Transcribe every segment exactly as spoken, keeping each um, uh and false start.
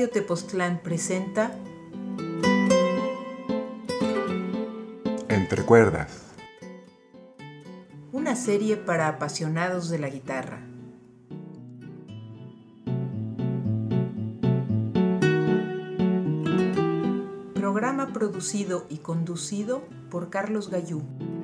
Radio Tepoztlán presenta Entre Cuerdas, una serie para apasionados de la guitarra. Programa producido y conducido por Carlos Gallú.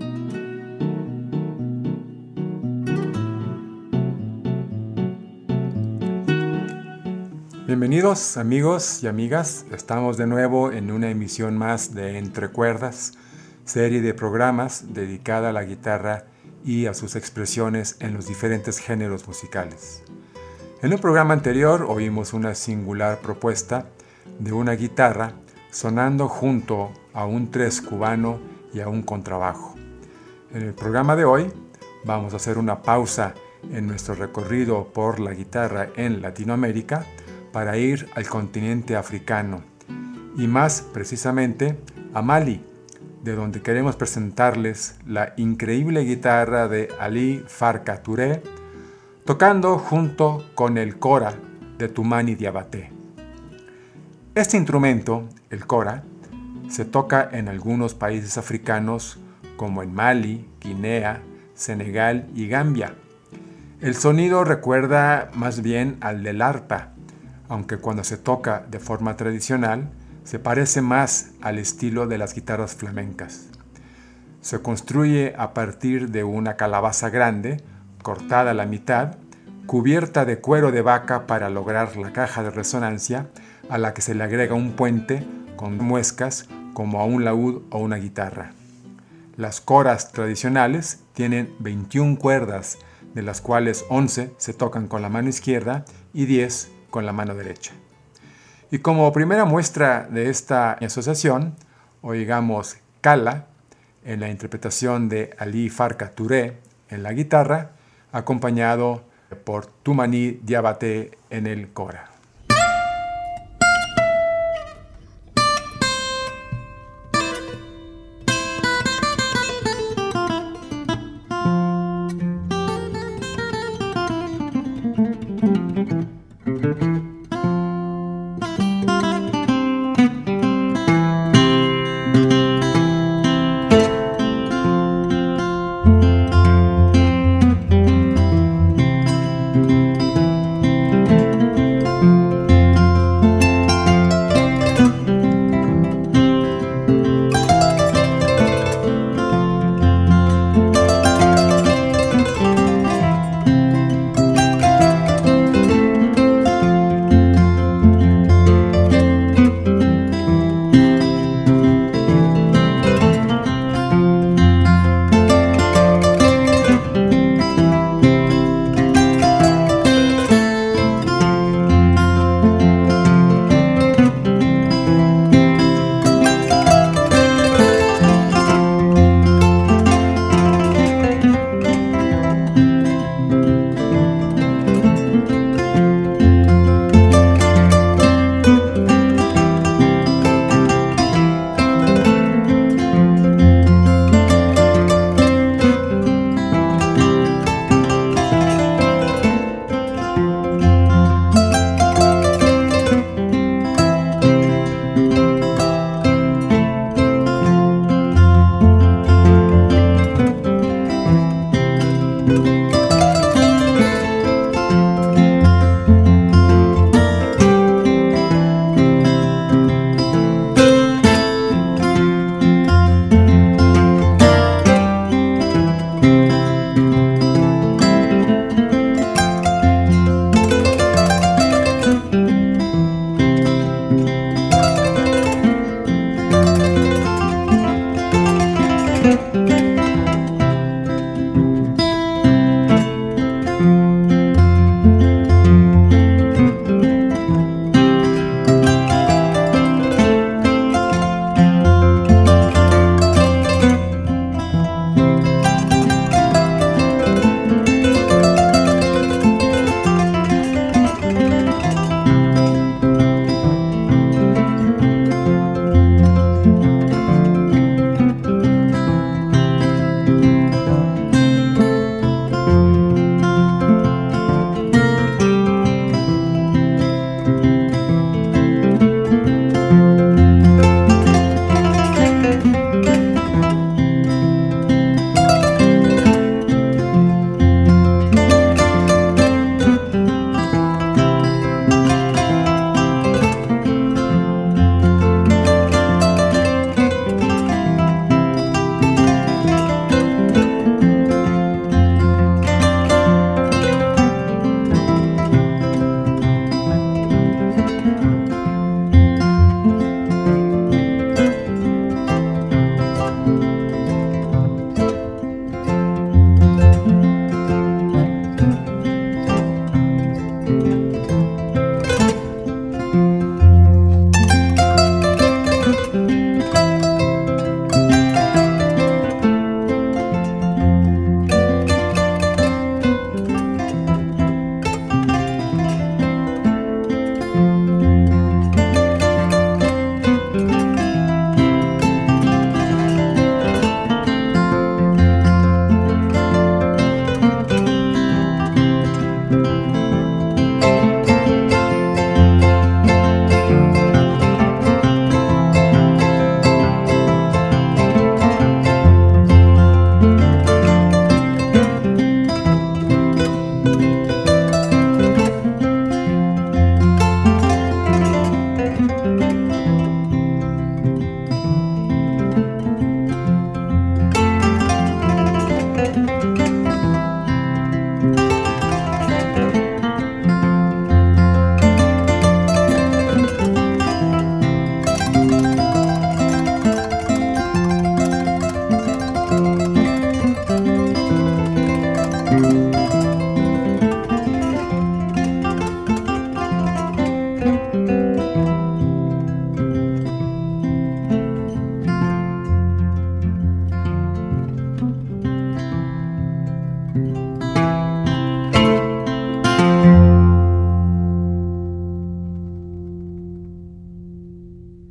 Bienvenidos amigos y amigas, estamos de nuevo en una emisión más de Entre Cuerdas, serie de programas dedicada a la guitarra y a sus expresiones en los diferentes géneros musicales. En un programa anterior oímos una singular propuesta de una guitarra sonando junto a un tres cubano y a un contrabajo. En el programa de hoy vamos a hacer una pausa en nuestro recorrido por la guitarra en Latinoamérica para ir al continente africano y más precisamente a Mali, de donde queremos presentarles la increíble guitarra de Ali Farka Touré, tocando junto con el kora de Toumani Diabaté. Este instrumento, el kora, se toca en algunos países africanos como en Mali, Guinea, Senegal y Gambia. El sonido recuerda más bien al del arpa, aunque cuando se toca de forma tradicional, se parece más al estilo de las guitarras flamencas. Se construye a partir de una calabaza grande, cortada a la mitad, cubierta de cuero de vaca para lograr la caja de resonancia, a la que se le agrega un puente con muescas como a un laúd o una guitarra. Las koras tradicionales tienen veintiuna cuerdas, de las cuales once se tocan con la mano izquierda y diez con la mano derecha. Y como primera muestra de esta asociación, oigamos Kala en la interpretación de Ali Farka Touré en la guitarra, acompañado por Toumani Diabaté en el kora.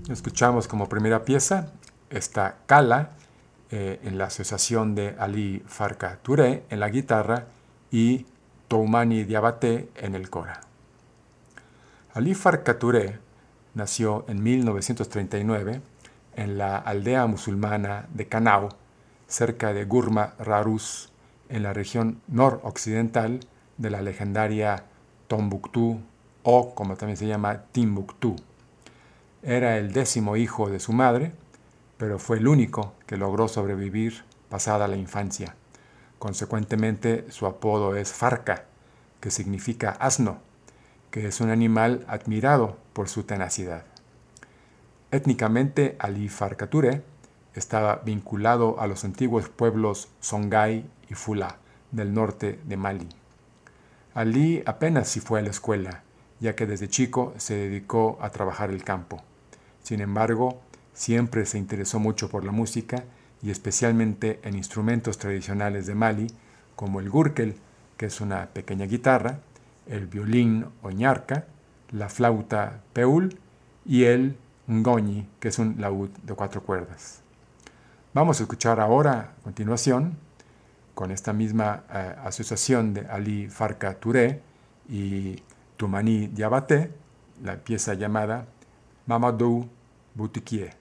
Escuchamos como primera pieza esta Kala eh, en la asociación de Ali Farka Touré en la guitarra y Toumani Diabaté en el cora. Ali Farka Touré nació en mil novecientos treinta y nueve en la aldea musulmana de Kanao, cerca de Gurma Raruz, en la región noroccidental de la legendaria Tombuctú, o como también se llama Timbuktu. Era el décimo hijo de su madre, pero fue el único que logró sobrevivir pasada la infancia. Consecuentemente, su apodo es Farka, que significa asno, que es un animal admirado por su tenacidad. Étnicamente, Ali Farka Touré estaba vinculado a los antiguos pueblos Songhai y Fula del norte de Mali. Ali apenas sí fue a la escuela, ya que desde chico se dedicó a trabajar el campo. Sin embargo, siempre se interesó mucho por la música y especialmente en instrumentos tradicionales de Mali, como el gurkel, que es una pequeña guitarra, el violín o ñarca, la flauta peul y el ngoni, que es un laúd de cuatro cuerdas. Vamos a escuchar ahora, a continuación, con esta misma eh, asociación de Ali Farka Touré y Toumani Diabaté, la pieza llamada Mamadou Boutiquier.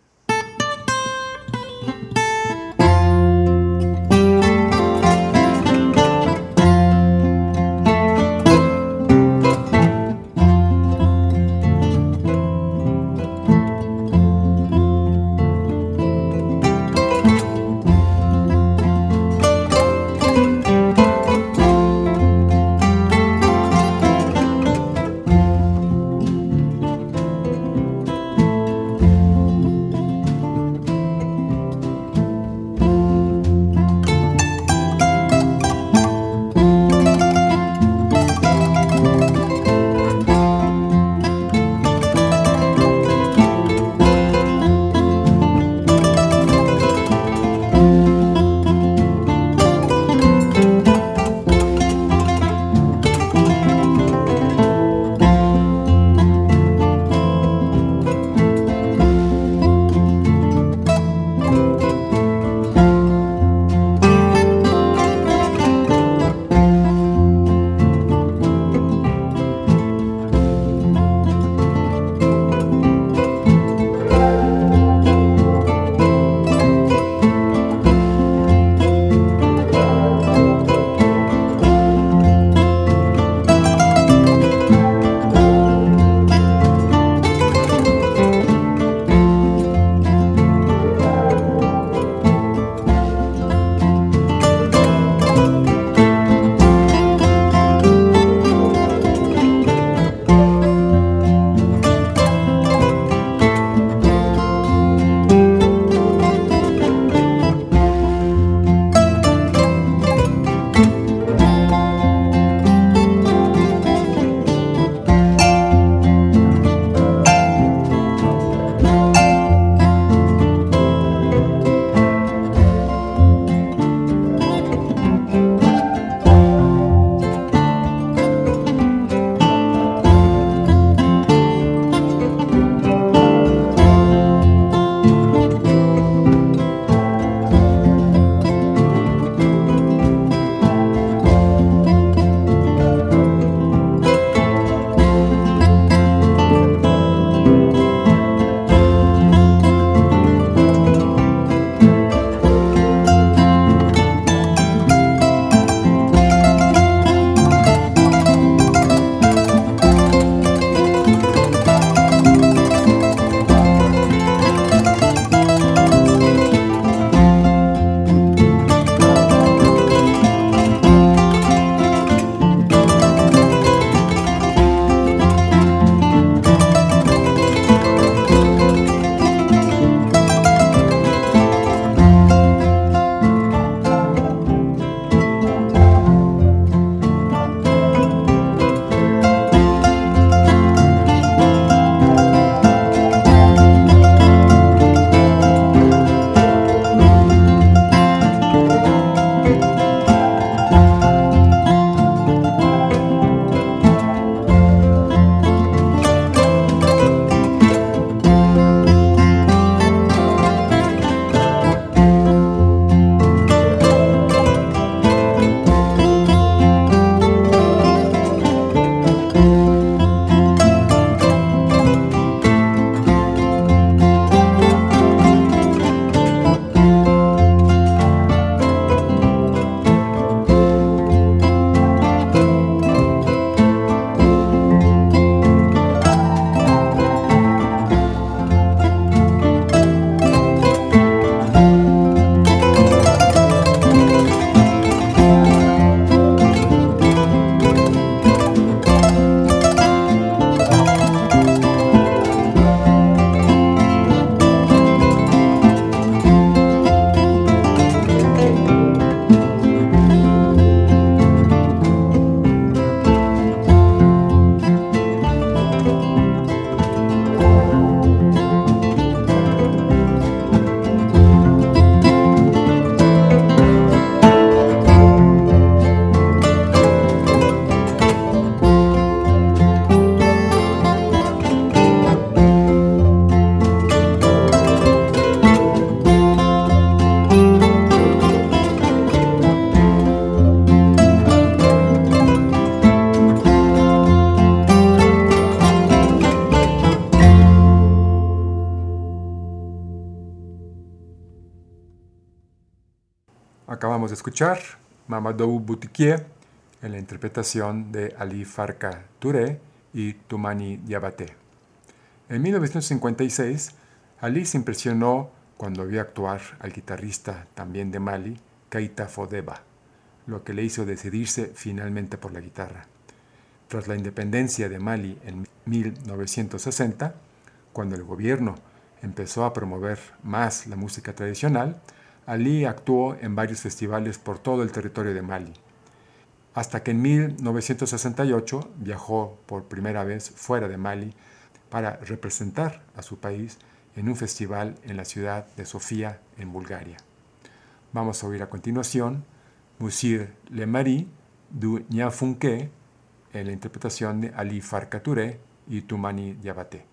acabamos de escuchar Mamadou Boutiquier en la interpretación de Ali Farka Touré y Toumani Diabaté. En mil novecientos cincuenta y seis, Ali se impresionó cuando vio actuar al guitarrista también de Mali, Keita Fodeba, lo que le hizo decidirse finalmente por la guitarra. Tras la independencia de Mali en mil novecientos sesenta, cuando el gobierno empezó a promover más la música tradicional, Ali actuó en varios festivales por todo el territorio de Mali, hasta que en mil novecientos sesenta y ocho viajó por primera vez fuera de Mali para representar a su país en un festival en la ciudad de Sofía, en Bulgaria. Vamos a oír a continuación Monsieur le Mari du Nyafunke en la interpretación de Ali Farka Touré y Toumani Diabaté.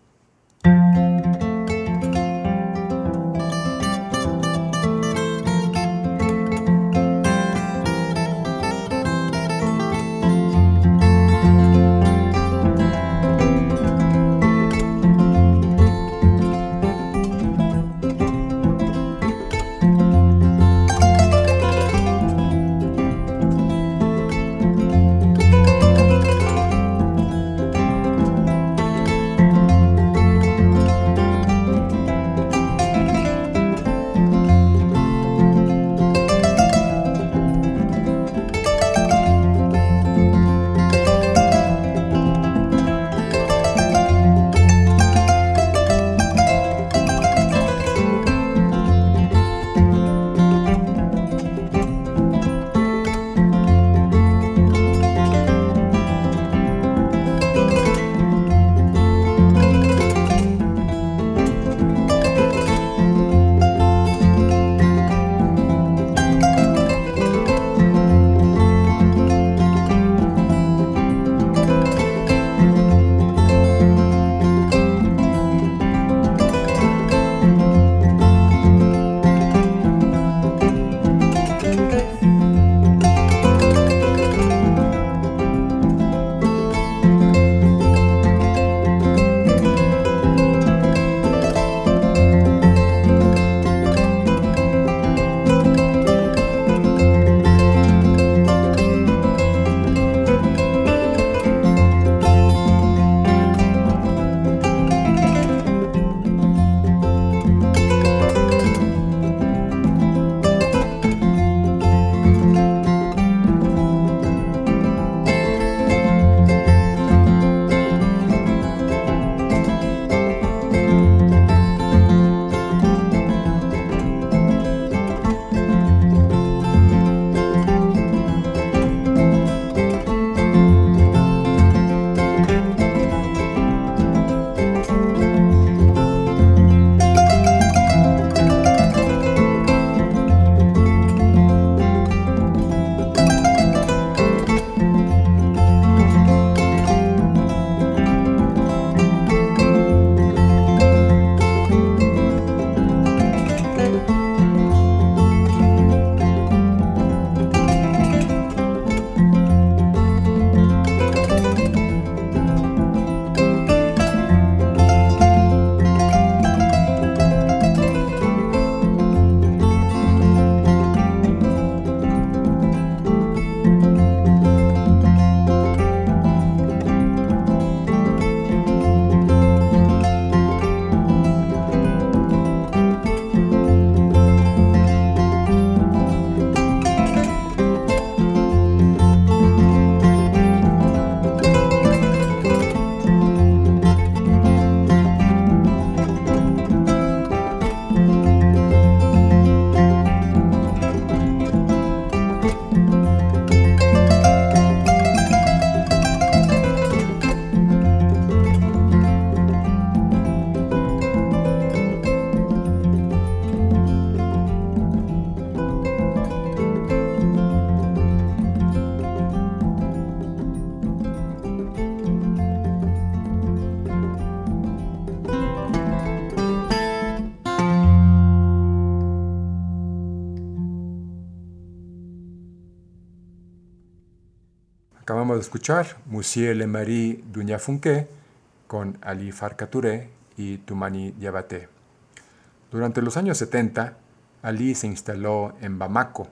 Acabamos de escuchar Monsieur le Mari du Nyafunke con Ali Farka Touré y Toumani Diabaté. Durante los años setenta, Ali se instaló en Bamako,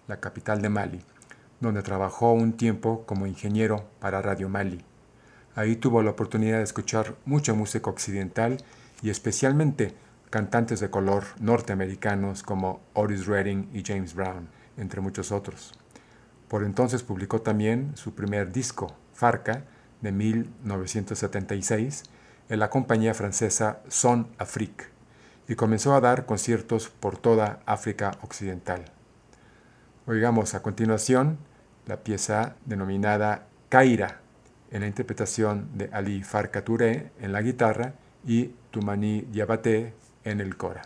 la capital de Mali, donde trabajó un tiempo como ingeniero para Radio Mali. Ahí tuvo la oportunidad de escuchar mucha música occidental y especialmente cantantes de color norteamericanos como Otis Redding y James Brown, entre muchos otros. Por entonces publicó también su primer disco, Farca, de mil novecientos setenta y seis, en la compañía francesa Son Afrique, y comenzó a dar conciertos por toda África Occidental. Oigamos a continuación la pieza denominada Kaira, en la interpretación de Ali Farka Touré en la guitarra y Toumani Diabaté en el cora.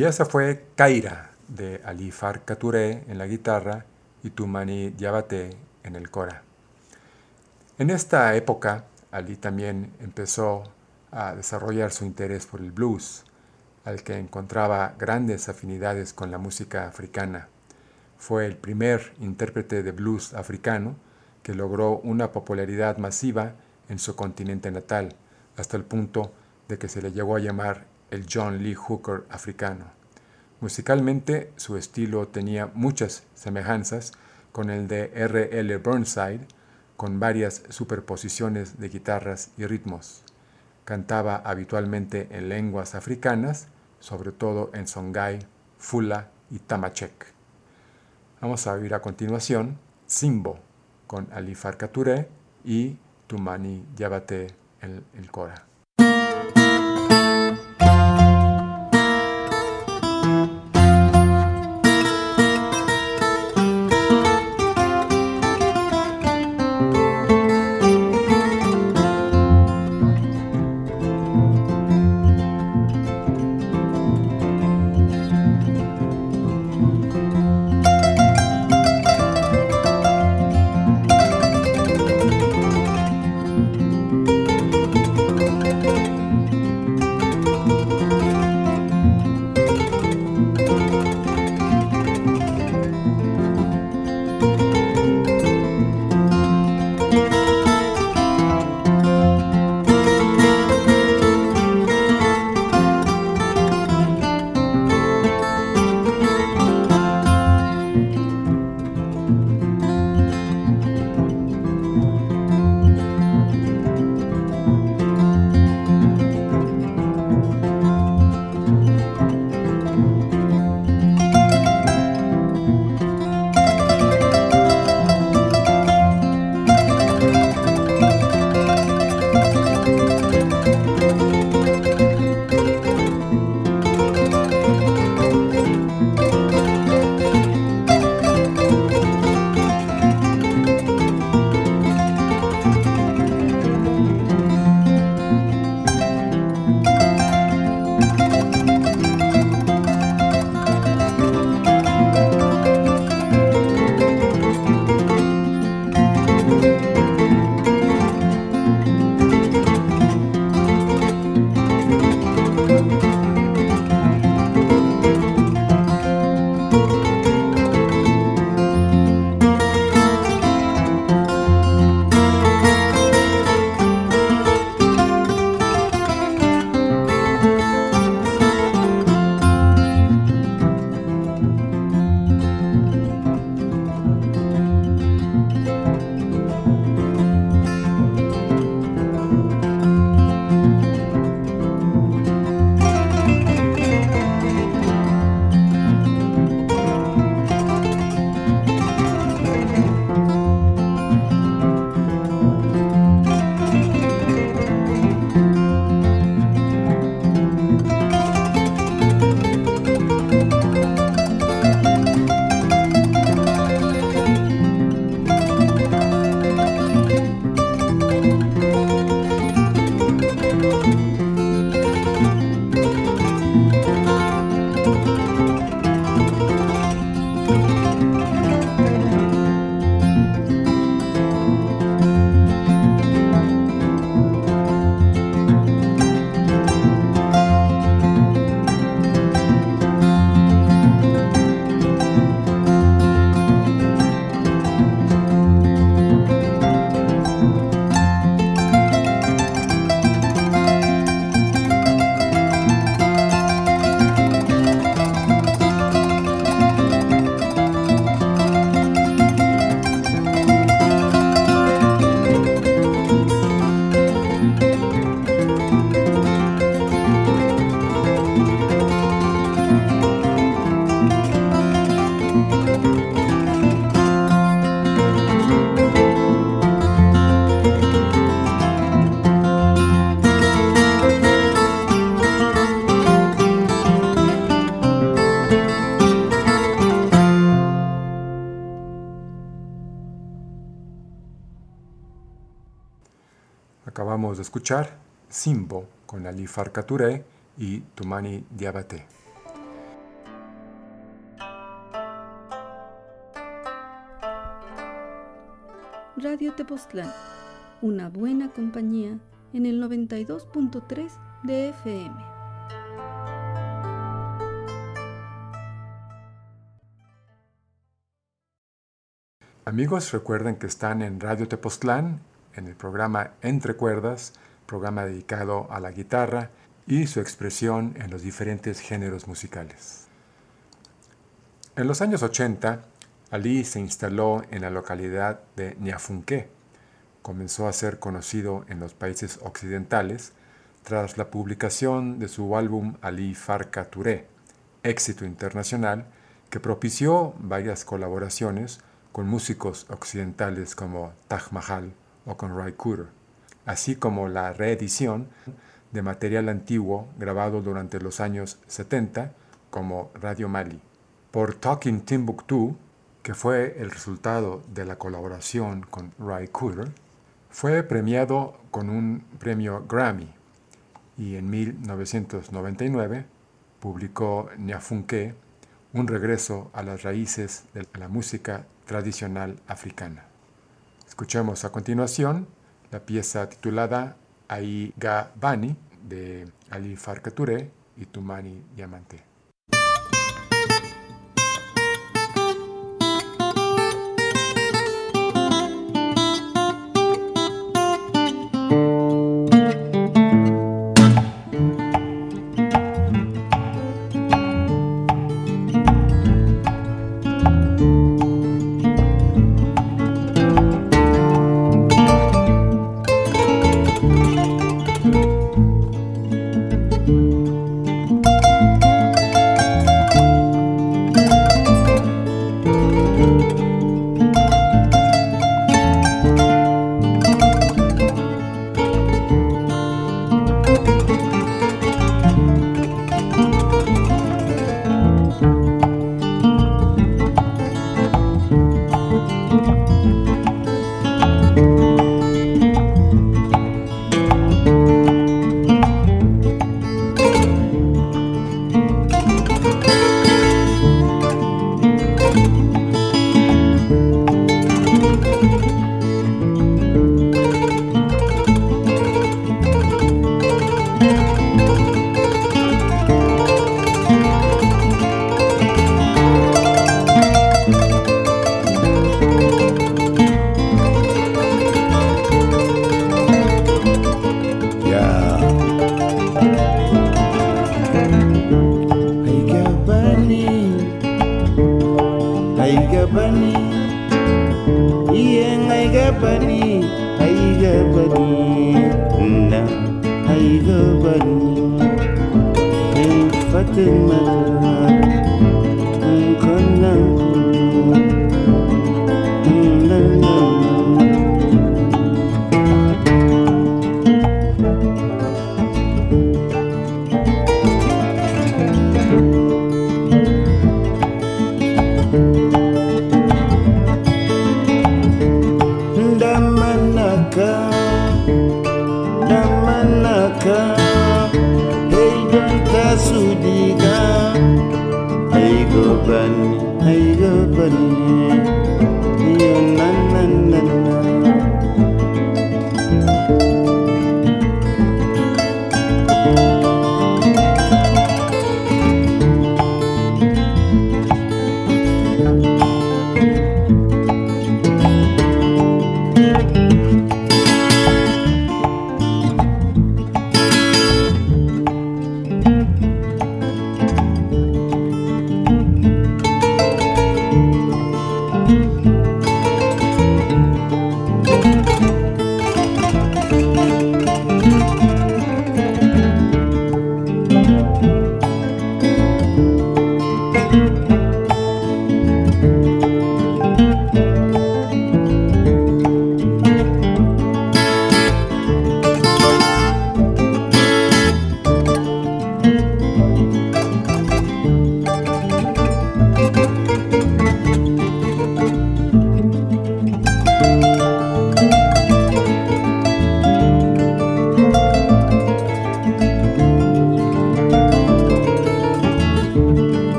Y esa fue Kaira de Ali Farka Touré en la guitarra y Toumani Diabaté en el kora. En esta época, Ali también empezó a desarrollar su interés por el blues, al que encontraba grandes afinidades con la música africana. Fue el primer intérprete de blues africano que logró una popularidad masiva en su continente natal, hasta el punto de que se le llegó a llamar el John Lee Hooker africano. Musicalmente, su estilo tenía muchas semejanzas con el de R L Burnside, con varias superposiciones de guitarras y ritmos. Cantaba habitualmente en lenguas africanas, sobre todo en Songhai, Fula y Tamashek. Vamos a oír a continuación Simbo con Ali Farka Touré y Toumani Diabaté en el kora. Acabamos de escuchar Simbo con Ali Farka Touré y Toumani Diabaté. Radio Tepoztlán, una buena compañía en el noventa y dos punto tres de F M. Amigos, recuerden que están en Radio Tepoztlán, en el programa Entre Cuerdas, programa dedicado a la guitarra y su expresión en los diferentes géneros musicales. En los años ochenta, Ali se instaló en la localidad de Ñafunqué. Comenzó a ser conocido en los países occidentales tras la publicación de su álbum Ali Farka Touré, éxito internacional que propició varias colaboraciones con músicos occidentales como Taj Mahal o con Ry Cooder, así como la reedición de material antiguo grabado durante los años setenta como Radio Mali. Por Talking Timbuktu, que fue el resultado de la colaboración con Ry Cooder, fue premiado con un premio Grammy y en mil novecientos noventa y nueve publicó Ñafunqué, un regreso a las raíces de la música tradicional africana. Escuchemos a continuación la pieza titulada Aiga Bani de Ali Farka Touré y Toumani Diamante.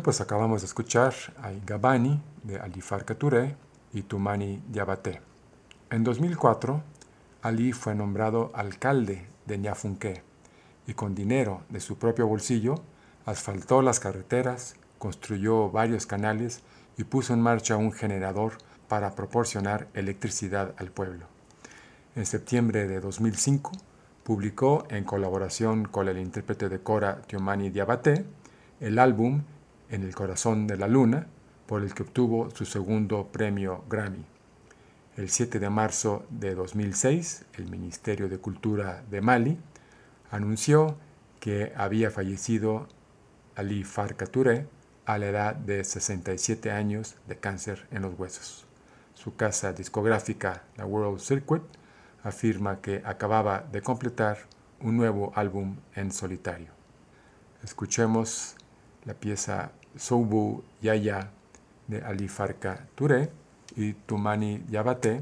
pues acabamos de escuchar a Gabani de Ali Farka Touré y Toumani Diabaté. En dos mil cuatro, Ali fue nombrado alcalde de Ñafunqué y con dinero de su propio bolsillo asfaltó las carreteras, construyó varios canales y puso en marcha un generador para proporcionar electricidad al pueblo. En septiembre de dos mil cinco, publicó, en colaboración con el intérprete de kora Toumani Diabaté, el álbum En el corazón de la luna, por el que obtuvo su segundo premio Grammy. El siete de marzo de dos mil seis, el Ministerio de Cultura de Mali anunció que había fallecido Ali Farka Touré a la edad de sesenta y siete años de cáncer en los huesos. Su casa discográfica, la World Circuit, afirma que acababa de completar un nuevo álbum en solitario. Escuchemos la pieza Soubou Yaya de Ali Farka Touré y Toumani Diabaté.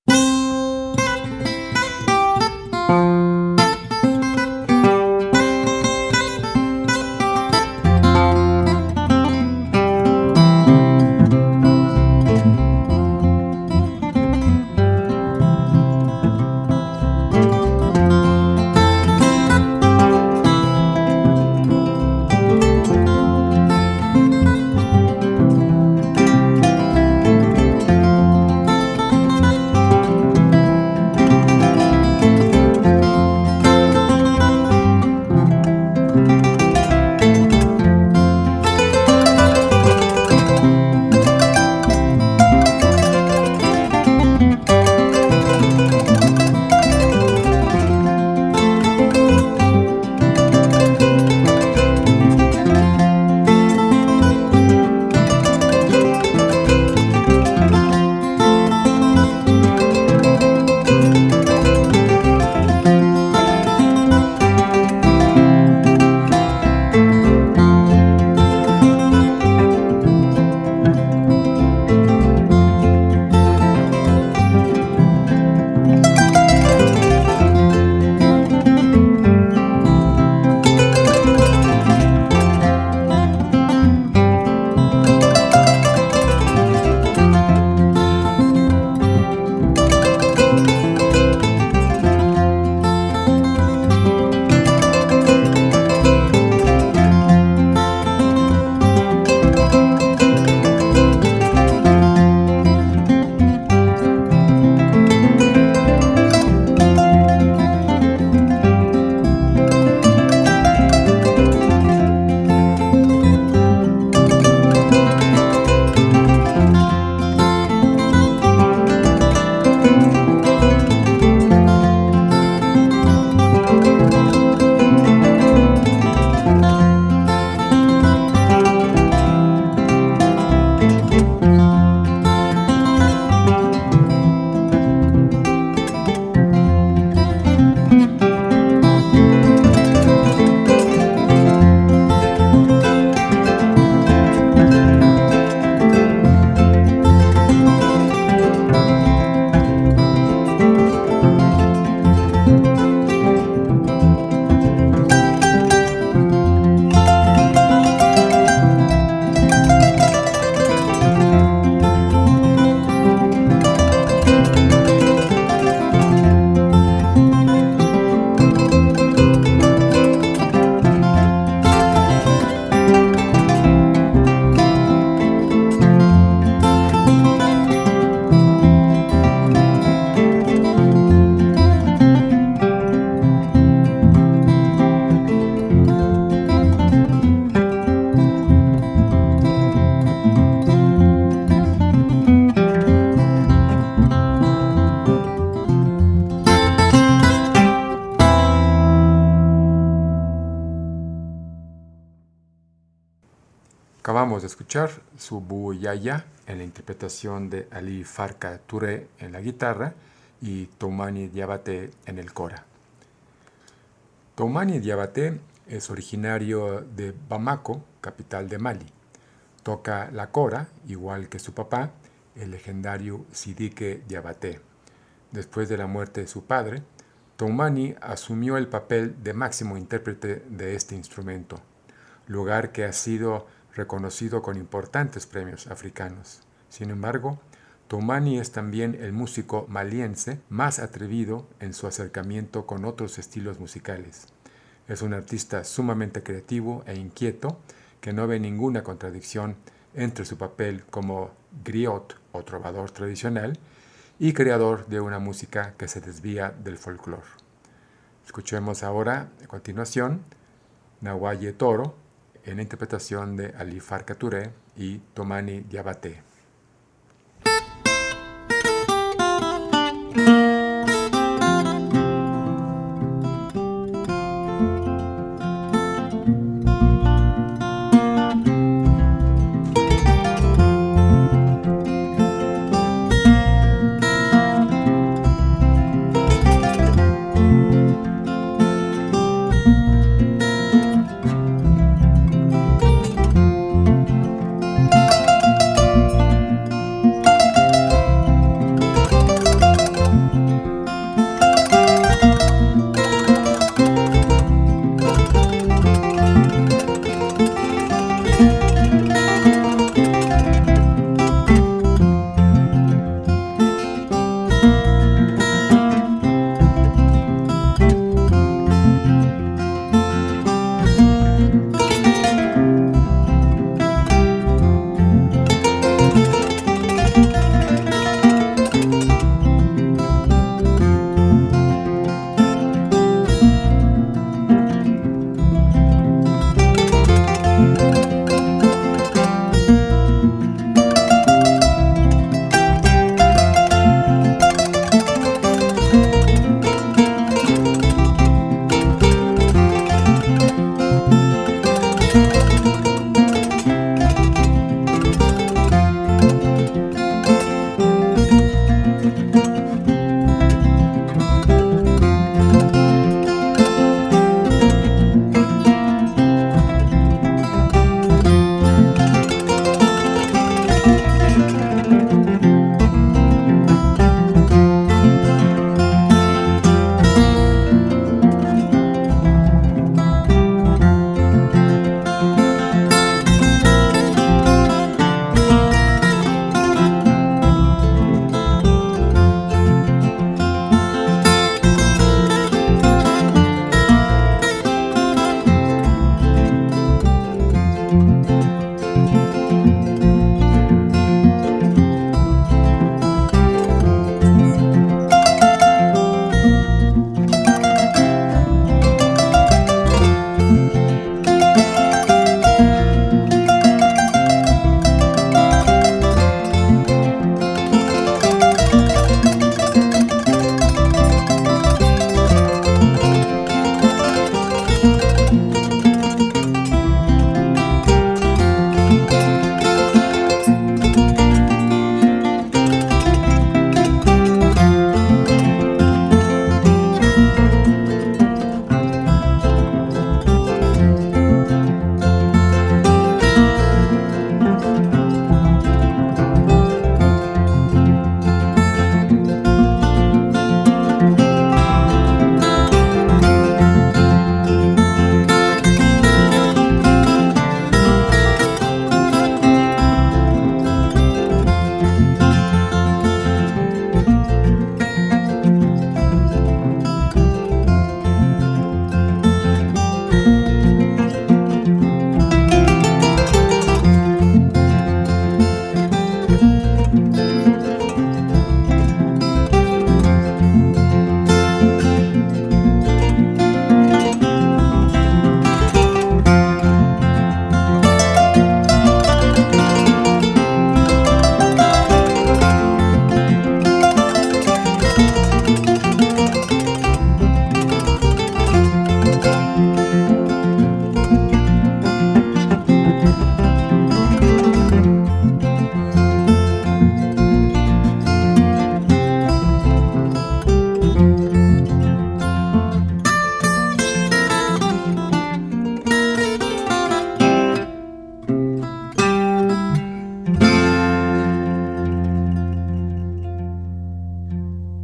Acabamos de escuchar Soubou Yaya en la interpretación de Ali Farka Touré en la guitarra y Toumani Diabaté en el kora. Toumani Diabaté es originario de Bamako, capital de Mali. Toca la kora, igual que su papá, el legendario Sidiki Diabaté. Después de la muerte de su padre, Toumani asumió el papel de máximo intérprete de este instrumento, lugar que ha sido reconocido con importantes premios africanos. Sin embargo, Toumani es también el músico maliense más atrevido en su acercamiento con otros estilos musicales. Es un artista sumamente creativo e inquieto que no ve ninguna contradicción entre su papel como griot o trovador tradicional y creador de una música que se desvía del folclore. Escuchemos ahora, a continuación, Nawaye Toro en la interpretación de Ali Farka Touré y Toumani Diabaté.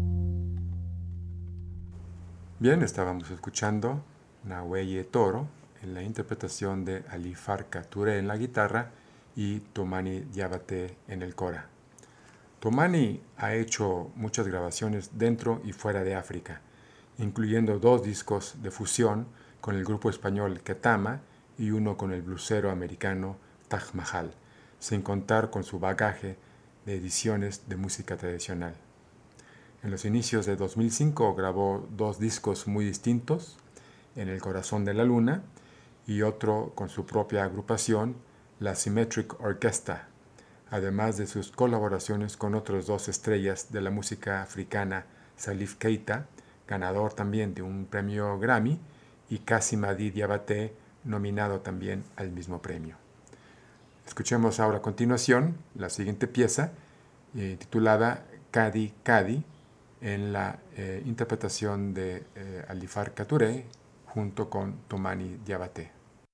Bien, estábamos escuchando Nawaye Toro en la interpretación de Ali Farka Touré en la guitarra y Toumani Diabaté en el kora. Toumani ha hecho muchas grabaciones dentro y fuera de África, incluyendo dos discos de fusión con el grupo español Ketama y uno con el blusero americano Taj Mahal, sin contar con su bagaje de ediciones de música tradicional. En los inicios de dos mil cinco grabó dos discos muy distintos, En el corazón de la luna y otro con su propia agrupación, la Symmetric Orchestra, además de sus colaboraciones con otras dos estrellas de la música africana, Salif Keita, ganador también de un premio Grammy, y Kassim Adi Diabaté, nominado también al mismo premio. Escuchemos ahora a continuación la siguiente pieza, eh, titulada Kadi Kadi, en la eh, interpretación de eh, Ali Farka Touré junto con Toumani Diabaté.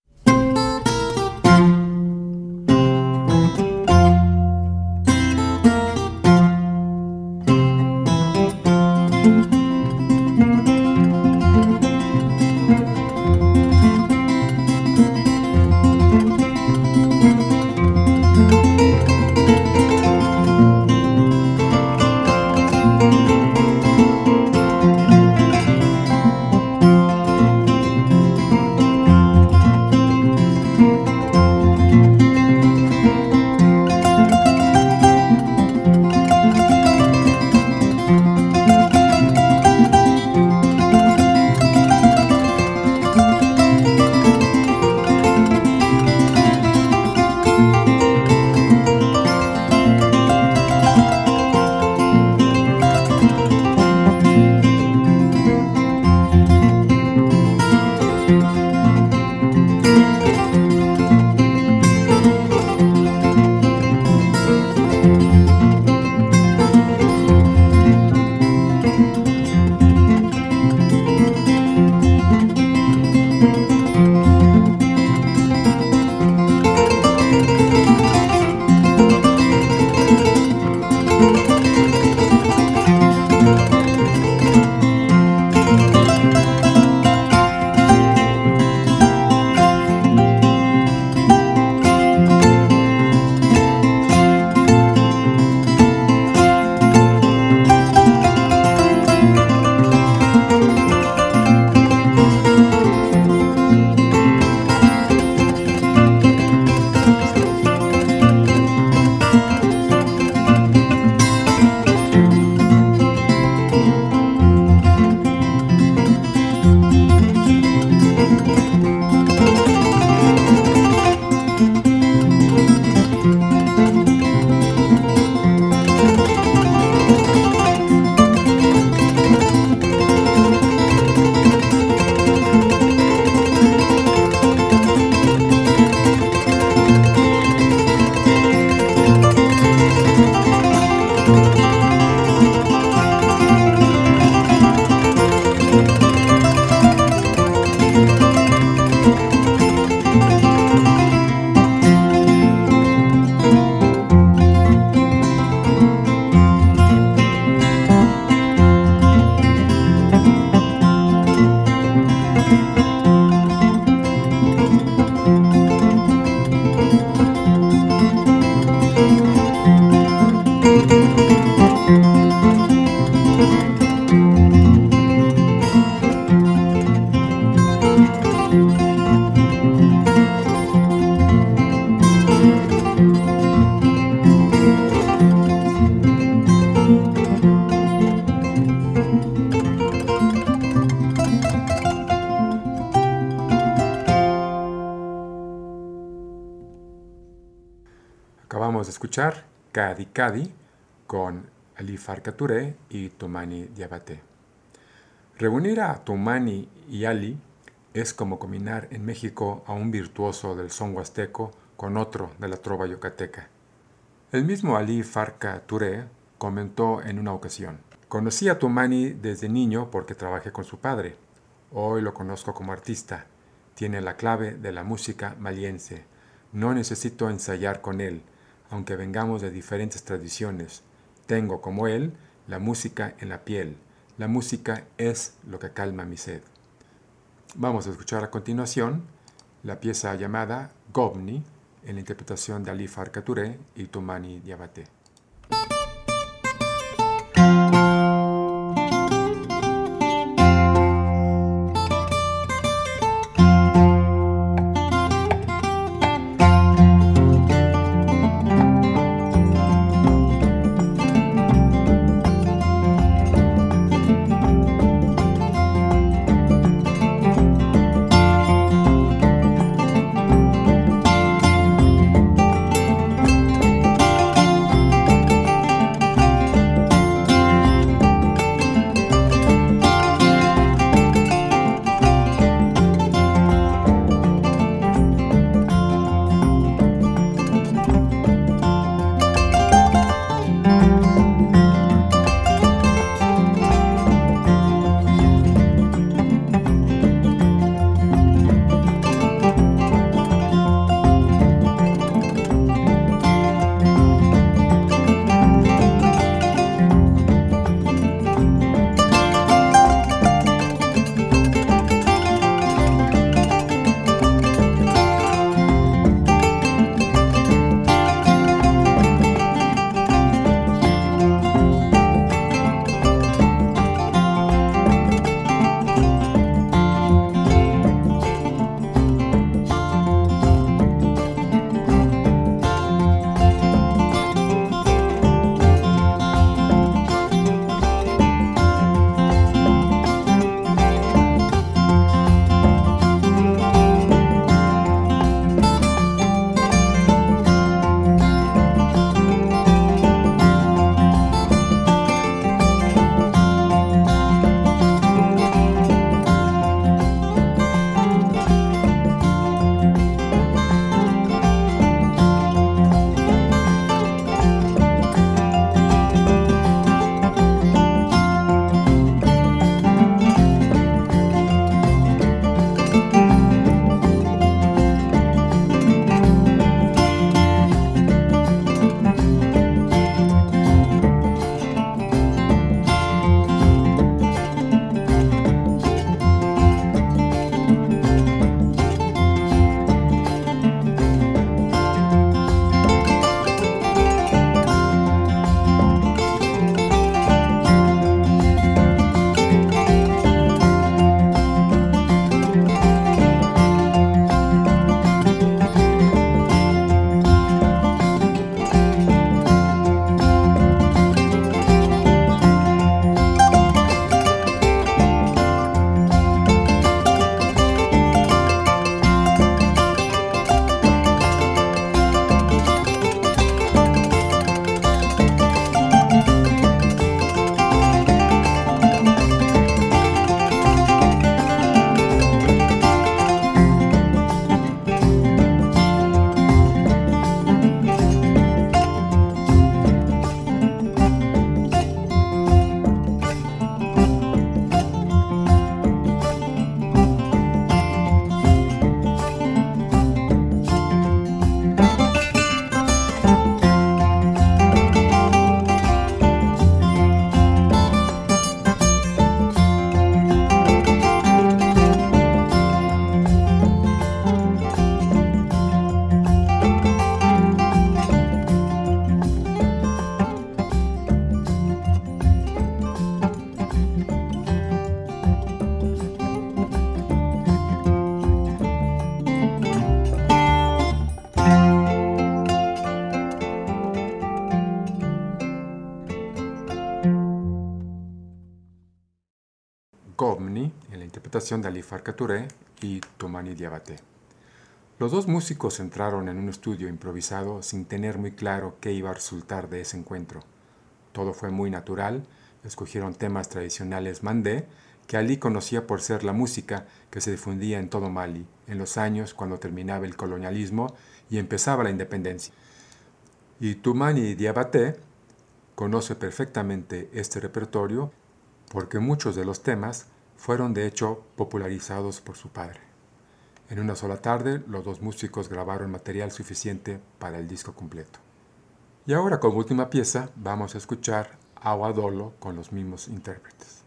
Acabamos de escuchar Kadi Kadi con Ali Farka Touré y Toumani Diabaté. Reunir a Toumani y Ali es como combinar en México a un virtuoso del son huasteco con otro de la trova yucateca. El mismo Ali Farka Touré comentó en una ocasión: conocí a Toumani desde niño porque trabajé con su padre. Hoy lo conozco como artista. Tiene la clave de la música maliense. No necesito ensayar con él, aunque vengamos de diferentes tradiciones. Tengo, como él, la música en la piel. La música es lo que calma mi sed. Vamos a escuchar a continuación la pieza llamada Gobni, en la interpretación de Ali Farka Touré y Toumani Diabaté. Gobni, en la interpretación de Ali Farka Touré y Toumani Diabaté. Los dos músicos entraron en un estudio improvisado sin tener muy claro qué iba a resultar de ese encuentro. Todo fue muy natural, escogieron temas tradicionales mandé, que Ali conocía por ser la música que se difundía en todo Mali, en los años cuando terminaba el colonialismo y empezaba la independencia. Y Toumani Diabaté conoce perfectamente este repertorio porque muchos de los temas fueron de hecho popularizados por su padre. En una sola tarde, los dos músicos grabaron material suficiente para el disco completo. Y ahora, como última pieza, vamos a escuchar Awa Dolo con los mismos intérpretes.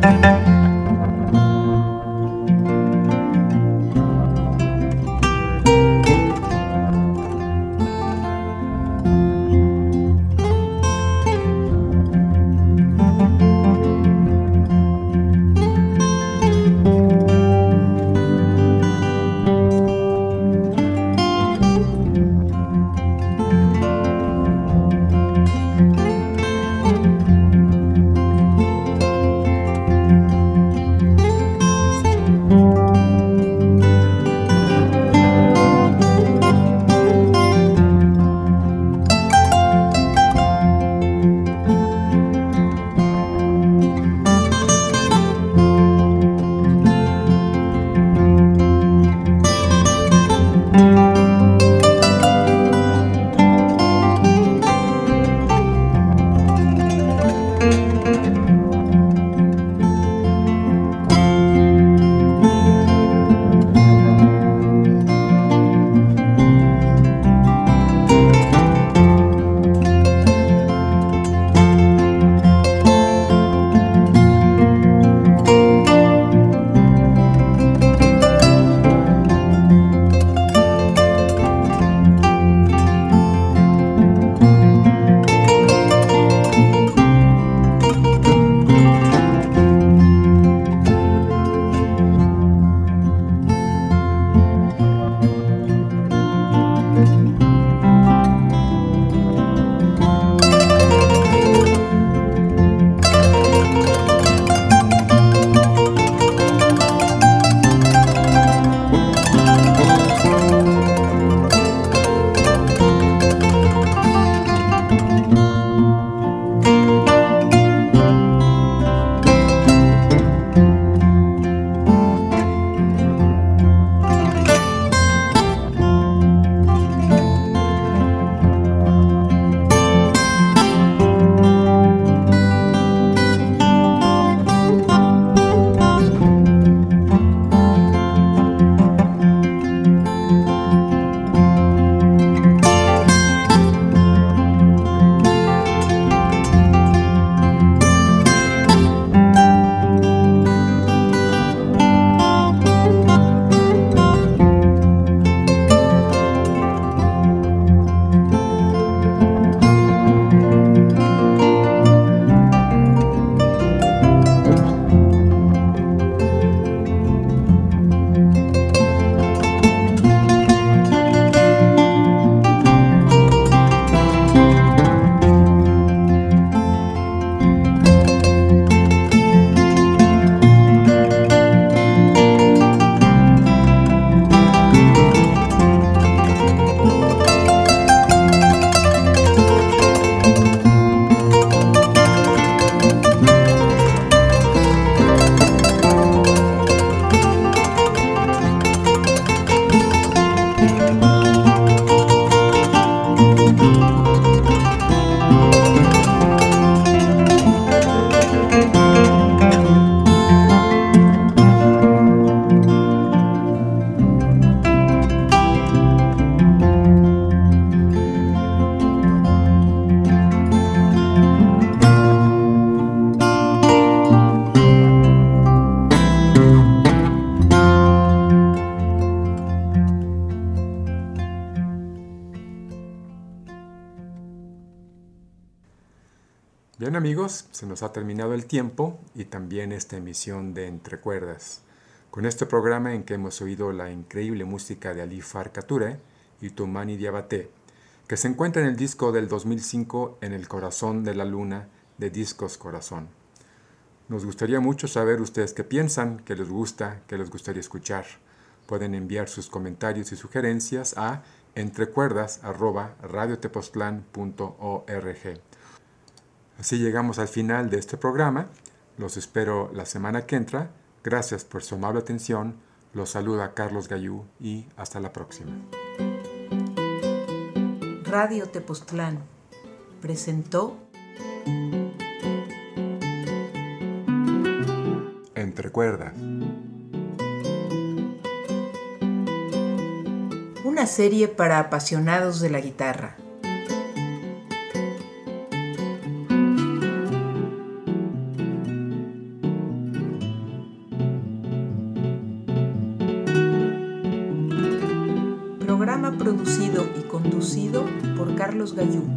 Bien amigos, se nos ha terminado el tiempo y también esta emisión de Entre Cuerdas. Con este programa en que hemos oído la increíble música de Ali Farka Touré y Toumani Diabaté, que se encuentra en el disco del dos mil cinco En el corazón de la luna de Discos Corazón. Nos gustaría mucho saber ustedes qué piensan, qué les gusta, qué les gustaría escuchar. Pueden enviar sus comentarios y sugerencias a entrecuerdas arroba radiotepoztlán punto org. Así llegamos al final de este programa. Los espero la semana que entra. Gracias por su amable atención. Los saluda Carlos Gallú y hasta la próxima. Radio Tepoztlán presentó Entre Cuerdas, una serie para apasionados de la guitarra. producido y conducido por Carlos Gallú.